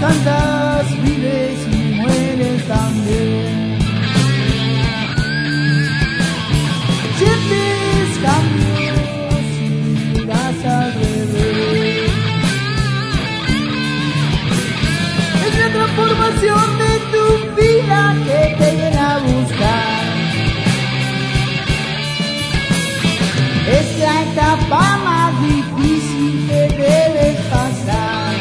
cantas, vives y mueres también. Sientes cambios y miras al revés. Es la transformación de tu vida que te viene a buscar. Es la etapa más difícil que debes pasar.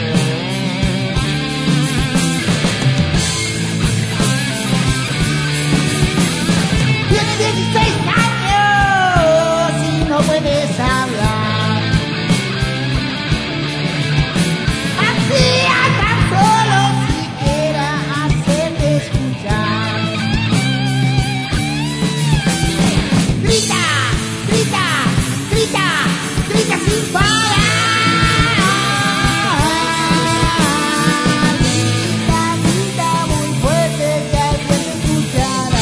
Tienes 16 años y no puedes hablar. Hacía tan solo siquiera hacerte escuchar. Grita, grita, grita, grita sin parar. Grita, grita muy fuerte que alguien te escuchará.